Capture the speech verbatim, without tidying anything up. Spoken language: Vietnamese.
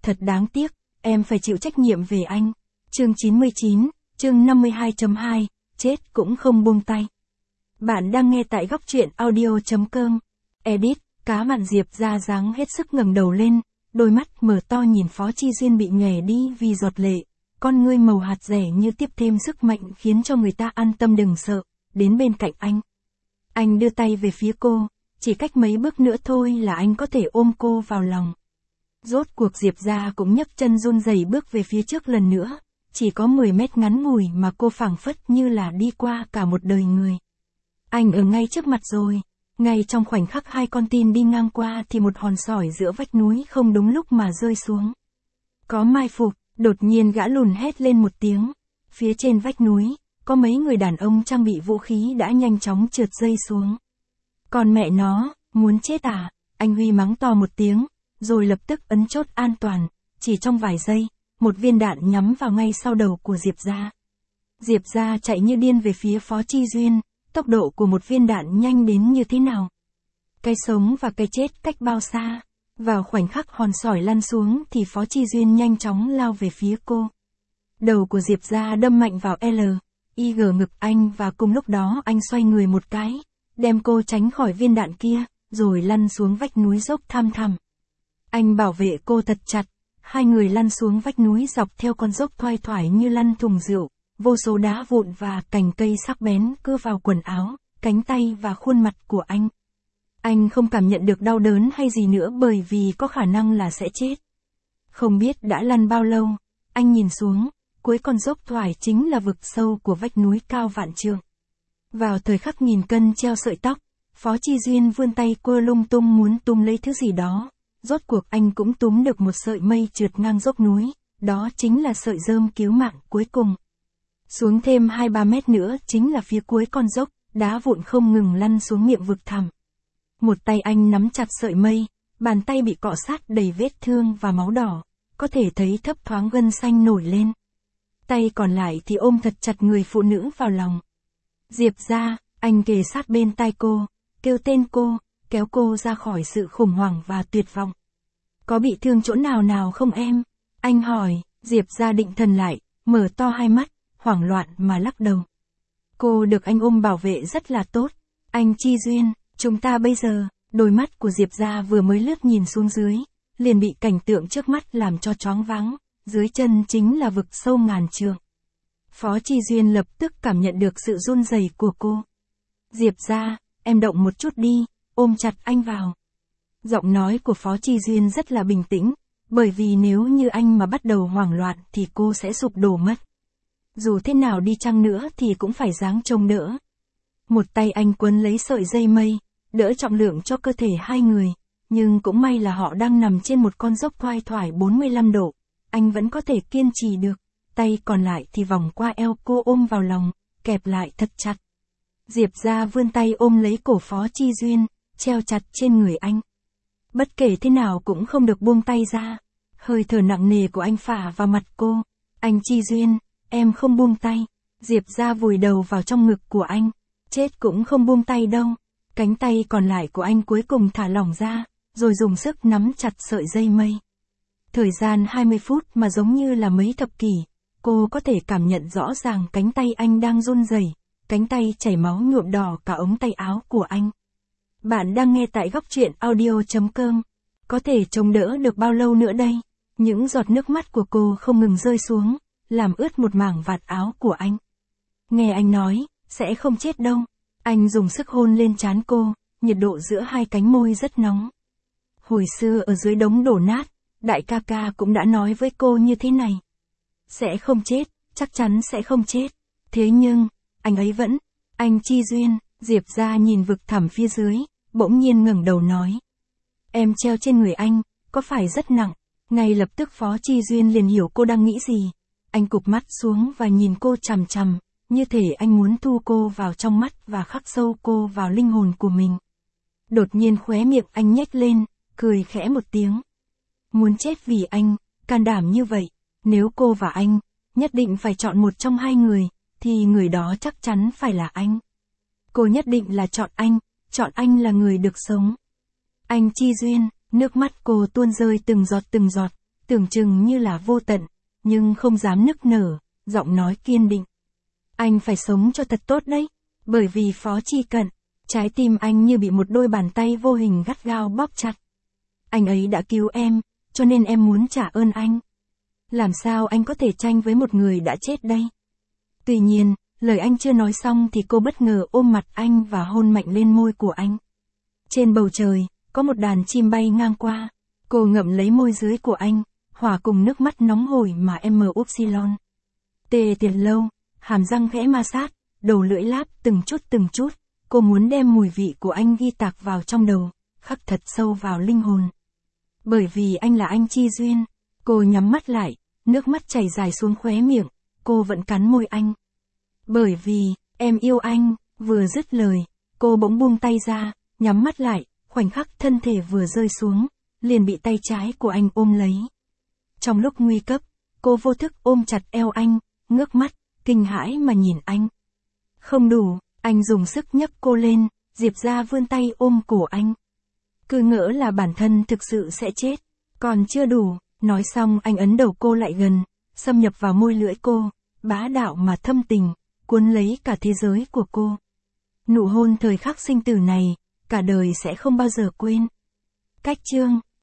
thật đáng tiếc, em phải chịu trách nhiệm về anh. Chương chín mươi chín, chương năm mươi hai chấm hai, chết cũng không buông tay. Bạn đang nghe tại góc truyện audio chấm com. Edit, cá mặn Diệp Gia dáng hết sức ngẩng đầu lên, đôi mắt mở to nhìn Phó Chi Duyên bị nhòe đi vì giọt lệ, con ngươi màu hạt rẻ như tiếp thêm sức mạnh khiến cho người ta an tâm đừng sợ, đến bên cạnh anh. Anh đưa tay về phía cô, chỉ cách mấy bước nữa thôi là anh có thể ôm cô vào lòng. Rốt cuộc Diệp Gia cũng nhấc chân run rẩy bước về phía trước lần nữa, chỉ có mười mét ngắn ngủi mà cô phảng phất như là đi qua cả một đời người. Anh ở ngay trước mặt rồi, ngay trong khoảnh khắc hai con tin đi ngang qua thì một hòn sỏi giữa vách núi không đúng lúc mà rơi xuống. Có mai phục, đột nhiên gã lùn hét lên một tiếng, phía trên vách núi, có mấy người đàn ông trang bị vũ khí đã nhanh chóng trượt rơi xuống. Còn mẹ nó, muốn chết à, anh Huy mắng to một tiếng, rồi lập tức ấn chốt an toàn, chỉ trong vài giây, một viên đạn nhắm vào ngay sau đầu của Diệp Gia. Diệp Gia chạy như điên về phía Phó Chi Duyên, tốc độ của một viên đạn nhanh đến như thế nào? Cái sống và cái chết cách bao xa? Vào khoảnh khắc hòn sỏi lăn xuống thì Phó Chi Duyên nhanh chóng lao về phía cô. Đầu của Diệp Gia đâm mạnh vào L, I G ngực anh và cùng lúc đó anh xoay người một cái, đem cô tránh khỏi viên đạn kia, rồi lăn xuống vách núi dốc thăm thẳm. Anh bảo vệ cô thật chặt, hai người lăn xuống vách núi dọc theo con dốc thoai thoải như lăn thùng rượu, vô số đá vụn và cành cây sắc bén cưa vào quần áo, cánh tay và khuôn mặt của anh. Anh không cảm nhận được đau đớn hay gì nữa bởi vì có khả năng là sẽ chết. Không biết đã lăn bao lâu, anh nhìn xuống, cuối con dốc thoải chính là vực sâu của vách núi cao vạn trượng. Vào thời khắc nghìn cân treo sợi tóc, Phó Chi Duyên vươn tay quơ lung tung muốn túm lấy thứ gì đó. Rốt cuộc anh cũng túm được một sợi mây trượt ngang dốc núi, đó chính là sợi rơm cứu mạng cuối cùng. Xuống thêm hai ba mét nữa chính là phía cuối con dốc, đá vụn không ngừng lăn xuống miệng vực thẳm. Một tay anh nắm chặt sợi mây, bàn tay bị cọ sát đầy vết thương và máu đỏ, có thể thấy thấp thoáng gân xanh nổi lên. Tay còn lại thì ôm thật chặt người phụ nữ vào lòng. Diệp Gia, anh kề sát bên tai cô, kêu tên cô, kéo cô ra khỏi sự khủng hoảng và tuyệt vọng. Có bị thương chỗ nào nào không em? Anh hỏi. Diệp Gia định thần lại, mở to hai mắt, hoảng loạn mà lắc đầu. Cô được anh ôm bảo vệ rất là tốt. Anh Chi Duyên, chúng ta bây giờ, đôi mắt của Diệp Gia vừa mới lướt nhìn xuống dưới, liền bị cảnh tượng trước mắt làm cho choáng váng, dưới chân chính là vực sâu ngàn trượng. Phó Chi Duyên lập tức cảm nhận được sự run rẩy của cô. Diệp Gia, em động một chút đi, ôm chặt anh vào. Giọng nói của Phó Chi Duyên rất là bình tĩnh, bởi vì nếu như anh mà bắt đầu hoảng loạn thì cô sẽ sụp đổ mất. Dù thế nào đi chăng nữa thì cũng phải dáng trông đỡ. Một tay anh quấn lấy sợi dây mây, đỡ trọng lượng cho cơ thể hai người, nhưng cũng may là họ đang nằm trên một con dốc thoai thoải bốn mươi lăm độ, anh vẫn có thể kiên trì được, tay còn lại thì vòng qua eo cô ôm vào lòng, kẹp lại thật chặt. Diệp Gia vươn tay ôm lấy cổ Phó Chi Duyên, treo chặt trên người anh. Bất kể thế nào cũng không được buông tay ra. Hơi thở nặng nề của anh phả vào mặt cô. Anh Chi Duyên, em không buông tay. Diệp Gia vùi đầu vào trong ngực của anh. Chết cũng không buông tay đâu. Cánh tay còn lại của anh cuối cùng thả lỏng ra, rồi dùng sức nắm chặt sợi dây mây. Thời gian hai mươi phút mà giống như là mấy thập kỷ. Cô có thể cảm nhận rõ ràng cánh tay anh đang run rẩy, cánh tay chảy máu nhuộm đỏ cả ống tay áo của anh. Bạn đang nghe tại góc truyện audio chấm com. Có thể chống đỡ được bao lâu nữa đây? Những giọt nước mắt của cô không ngừng rơi xuống, làm ướt một mảng vạt áo của anh. Nghe anh nói, sẽ không chết đâu. Anh dùng sức hôn lên trán cô, nhiệt độ giữa hai cánh môi rất nóng. Hồi xưa ở dưới đống đổ nát, đại ca ca cũng đã nói với cô như thế này. Sẽ không chết, chắc chắn sẽ không chết. Thế nhưng, anh ấy vẫn, anh Chi Duyên, Diệp Gia nhìn vực thẳm phía dưới, bỗng nhiên ngẩng đầu nói. Em treo trên người anh, có phải rất nặng? Ngay lập tức Phó Chi Duyên liền hiểu cô đang nghĩ gì. Anh cụp mắt xuống và nhìn cô chằm chằm, như thể anh muốn thu cô vào trong mắt và khắc sâu cô vào linh hồn của mình. Đột nhiên khóe miệng anh nhếch lên, cười khẽ một tiếng. Muốn chết vì anh, can đảm như vậy, nếu cô và anh, nhất định phải chọn một trong hai người, thì người đó chắc chắn phải là anh. Cô nhất định là chọn anh, chọn anh là người được sống. Anh Chi Duyên, nước mắt cô tuôn rơi từng giọt từng giọt, tưởng chừng như là vô tận, nhưng không dám nức nở, giọng nói kiên định. Anh phải sống cho thật tốt đấy, bởi vì Phó Chi Cận, trái tim anh như bị một đôi bàn tay vô hình gắt gao bóp chặt. Anh ấy đã cứu em, cho nên em muốn trả ơn anh. Làm sao anh có thể tranh với một người đã chết đây? Tuy nhiên, lời anh chưa nói xong thì cô bất ngờ ôm mặt anh và hôn mạnh lên môi của anh. Trên bầu trời, có một đàn chim bay ngang qua. Cô ngậm lấy môi dưới của anh, hòa cùng nước mắt nóng hổi mà em mờ upsilon. Tê tiệt lâu, hàm răng khẽ ma sát, đầu lưỡi láp từng chút từng chút. Cô muốn đem mùi vị của anh ghi tạc vào trong đầu, khắc thật sâu vào linh hồn. Bởi vì anh là anh Chi Duyên. Cô nhắm mắt lại, nước mắt chảy dài xuống khóe miệng, cô vẫn cắn môi anh. Bởi vì, em yêu anh, vừa dứt lời, cô bỗng buông tay ra, nhắm mắt lại, khoảnh khắc thân thể vừa rơi xuống, liền bị tay trái của anh ôm lấy. Trong lúc nguy cấp, cô vô thức ôm chặt eo anh, ngước mắt, kinh hãi mà nhìn anh. Không đủ, anh dùng sức nhấc cô lên, Diệp Gia vươn tay ôm cổ anh. Cứ ngỡ là bản thân thực sự sẽ chết, còn chưa đủ, nói xong anh ấn đầu cô lại gần, xâm nhập vào môi lưỡi cô, bá đạo mà thâm tình, cuốn lấy cả thế giới của cô. Nụ hôn thời khắc sinh tử này, cả đời sẽ không bao giờ quên. Cách chương